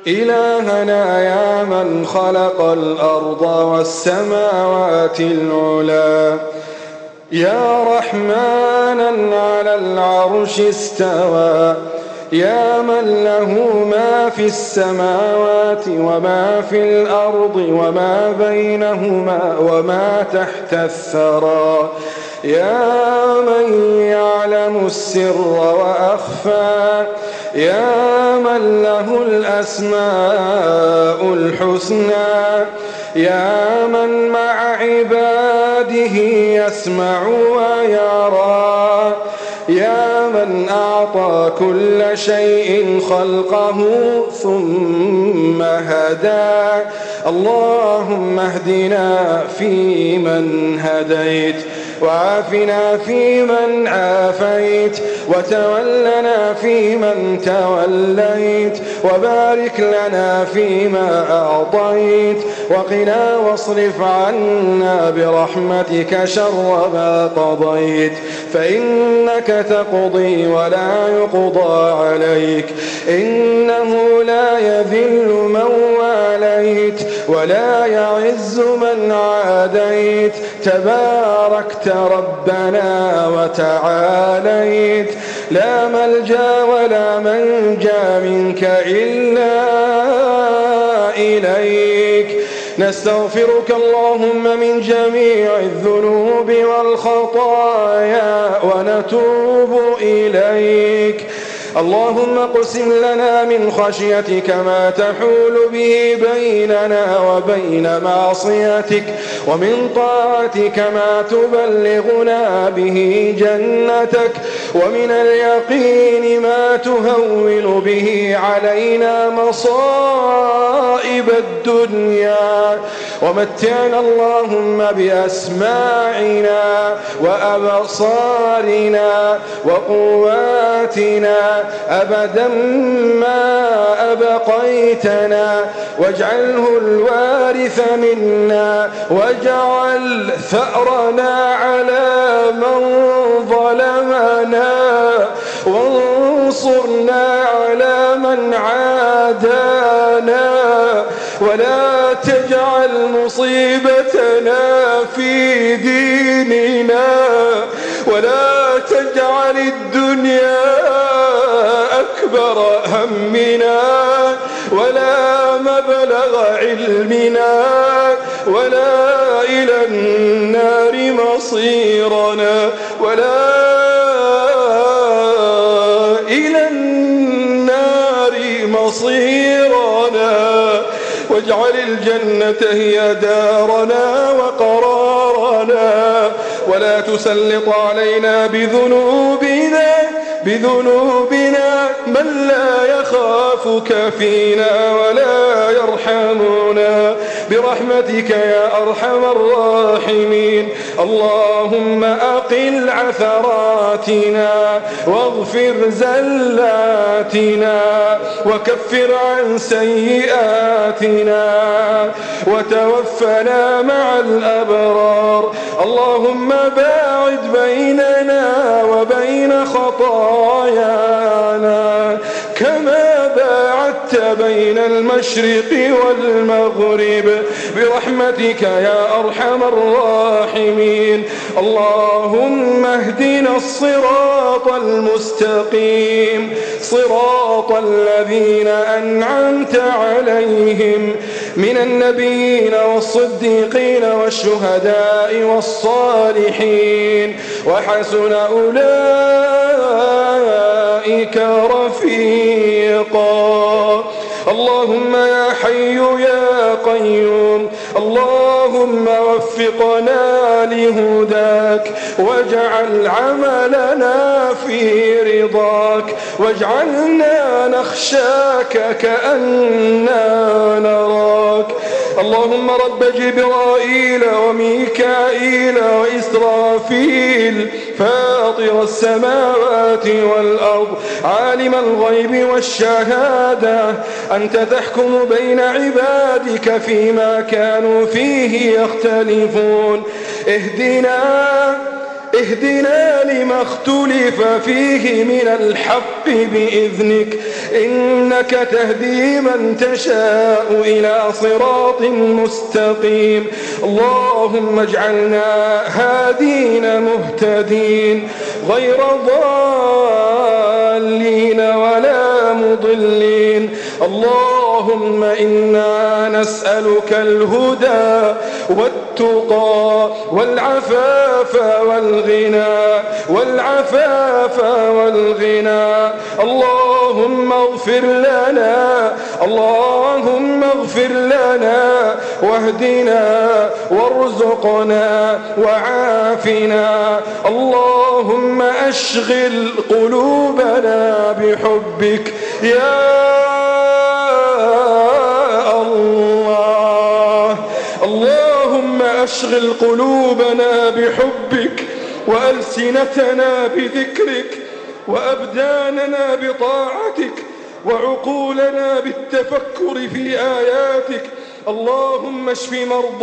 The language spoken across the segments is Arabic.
إلهنا يا من خلق الأرض والسماوات العلا، يا رحمنا على العرش استوى، يا من له ما في السماوات وما في الأرض وما بينهما وما تحت الثرى، يا من يعلم السر وأخفى، يا من له الأسماء الحسنى، يا من مع عباده يسمع ويرى، يا من أعطى كل شيء خلقه ثم هدى. اللهم اهدنا فيمن هديت، وعافنا فيمن عافيت، وتولنا فيمن توليت، وبارك لنا فيما أعطيت، وقنا واصرف عنا برحمتك شر ما قضيت، فإنك تقضي ولا يقضى عليك، إنه لا يذل من واليت ولا يعز من عاديت، تباركت ربنا وتعاليت، لا ملجأ ولا منجا منك إلا إليك. نستغفرك اللهم من جميع الذنوب والخطايا ونتوب إليك. اللهم اقسم لنا من خشيتك ما تحول به بيننا وبين معصيتك، ومن طاعتك ما تبلغنا به جنتك، ومن اليقين ما تهون به علينا مصائب الدنيا، ومتعنا اللهم بأسماعنا وأبصارنا وقواتنا أبدا ما أبقيتنا، واجعله الوارث منا، واجعل ثأرنا على من ظلمنا، وانصرنا على من عادانا، ولا تجعل مصيبتنا في ديننا، ولا تجعل الدنيا أكبر همنا ولا مبلغ علمنا، ولا إلى النار مصيرنا، ولا إلى النار مصيرنا، واجعل الجنة هي دارنا وقرارنا، ولا تسلط علينا بذنوبنا من لا يخافك فينا ولا يرحمنا، برحمتك يا أرحم الراحمين. اللهم أقل عثراتنا، واغفر زلاتنا، وكفر عن سيئاتنا، وتوفنا مع الأبرار. اللهم باعد بيننا وبين خطايانا كما باعدت بين المشرق والمغرب، برحمتك يا أرحم الراحمين. اللهم اهدنا الصراط المستقيم، صراط الذين أنعمت عليهم من النبيين والصديقين والشهداء والصالحين، وحسن أولئك رفيقا. اللهم يا حي يا قيوم، اللهم وفقنا لهداك، واجعل عملنا في رضاك، واجعلنا نخشاك كأننا نراك. اللهم رب جبرائيل وميكائيل وإسرافيل، فاطر السماوات والأرض، عالم الغيب والشهادة، أنت تحكم بين عبادك فيما كانوا فيه يختلفون. اهدنا لما اختلف فيه من الحق بإذنك إنك تهدي من تشاء إلى صراط مستقيم. اللهم اجعلنا هادين مهتدين غير ضالين ولا مضلين. اللهم إنا نسألك الهدى والتقى والعفاف والغنى اللهم اغفر لنا واهدنا وارزقنا وعافنا. اللهم أشغل قلوبنا بحبك يا الله. اللهم أشغل قلوبنا بحبك وألسنتنا بذكرك وأبداننا بطاعتك وعقولنا بالتفكر في آياتك. اللهم اشف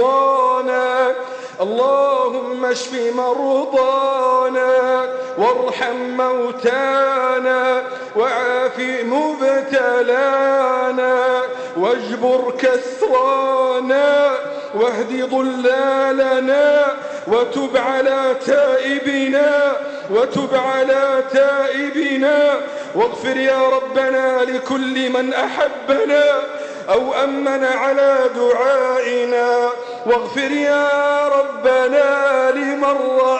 مرضانا وارحم موتانا وعاف مبتلانا واجبر كسرانا واهد ضلالنا وتب على تائبنا واغفر يا ربنا لكل من أحبنا أو أمن على دعائنا واغفر يا ربنا لمن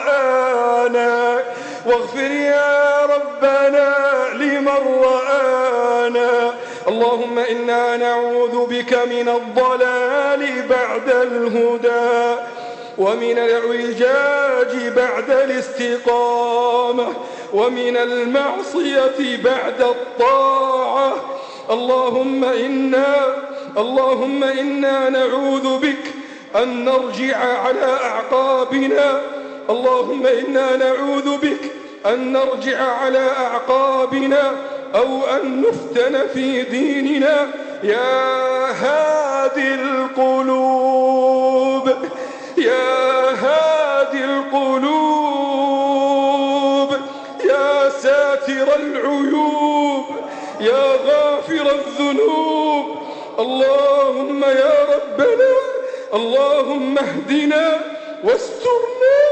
رآنا اللهم إنا نعوذ بك من الضلال بعد الهدى ومن الإعوجاج بعد الاستقامة ومن المعصية بعد الطاعة. اللهم إنا نعوذ بك أن نرجع على أعقابنا. اللهم إنا نعوذ بك أن نرجع على أعقابنا أو أن نفتن في ديننا. يا هادي القلوب يا ساتر العيوب يا غافر الذنوب. اللهم يا ربنا اللهم اهدنا واسترنا.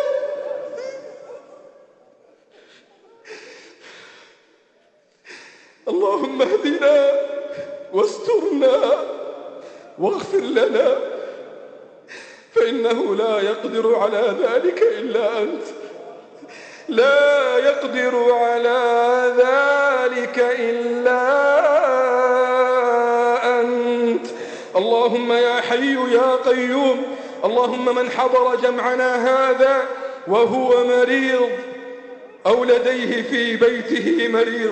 اللهم اهدنا واسترنا واغفر لنا فإنه لا يقدر على ذلك إلا أنت. اللهم يا حي يا قيوم. اللهم من حضر جمعنا هذا وهو مريض أو لديه في بيته مريض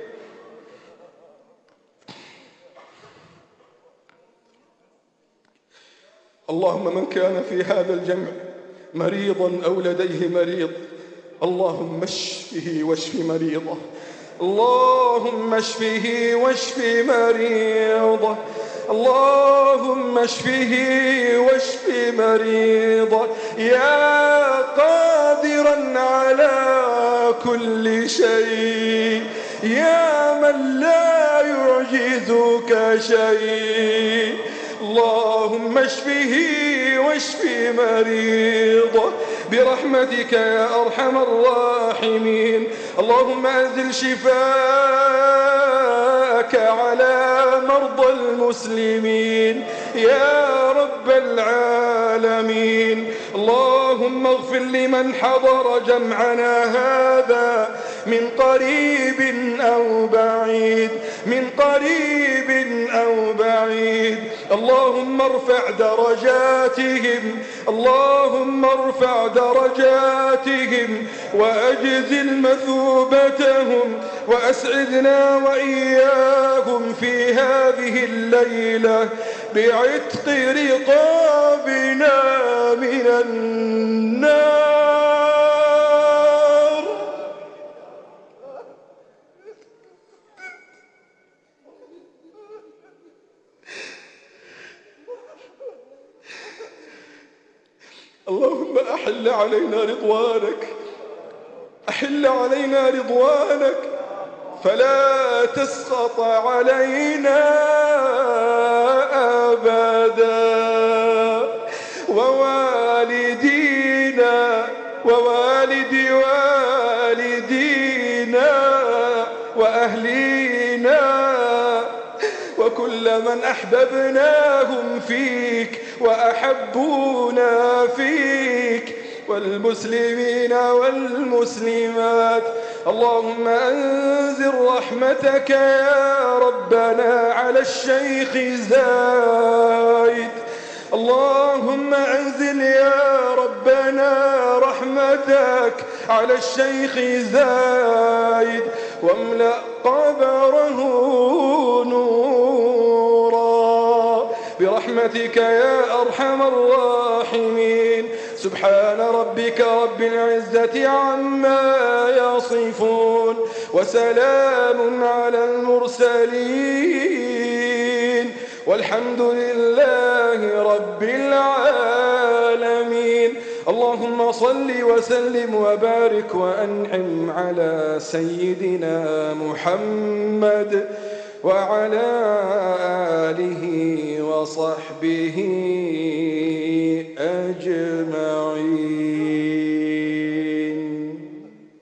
اللهم من كان في هذا الجمع مريضا أو لديه مريض اللهم اشفه واشف مريضه. اللهم اشفه واشف مريضه. اللهم اشفه واشف مريضه يا قادرا على كل شيء يا من لا يعجزك شيء. اللهم اشفه واشف مريضه برحمتك يا أرحم الراحمين. اللهم أنزل شفاءك على مرضى المسلمين يا رب العالمين. اللهم اغفر لمن حضر جمعنا هذا من قريب أو بعيد. اللهم ارفع درجاتهم وأجزل مثوبتهم وأسعدنا وإياهم في هذه الليلة بعتق رقابنا من النار. اللهم أحل علينا رضوانك تحل علينا رضوانك فلا تسخط علينا أبدا، ووالدينا ووالد والدينا وأهلينا وكل من أحببناهم فيك وأحبونا فيك، والمسلمين والمسلمات. اللهم أنزل رحمتك يا ربنا على الشيخ زايد. اللهم أنزل يا ربنا رحمتك على الشيخ زايد واملأ قبره نورا برحمتك يا أرحم الراحمين. سبحان ربك رب العزة عما يصفون وسلام على المرسلين والحمد لله رب العالمين. اللهم صل وسلم وبارك وأنعم على سيدنا محمد وعلى آله وصحبه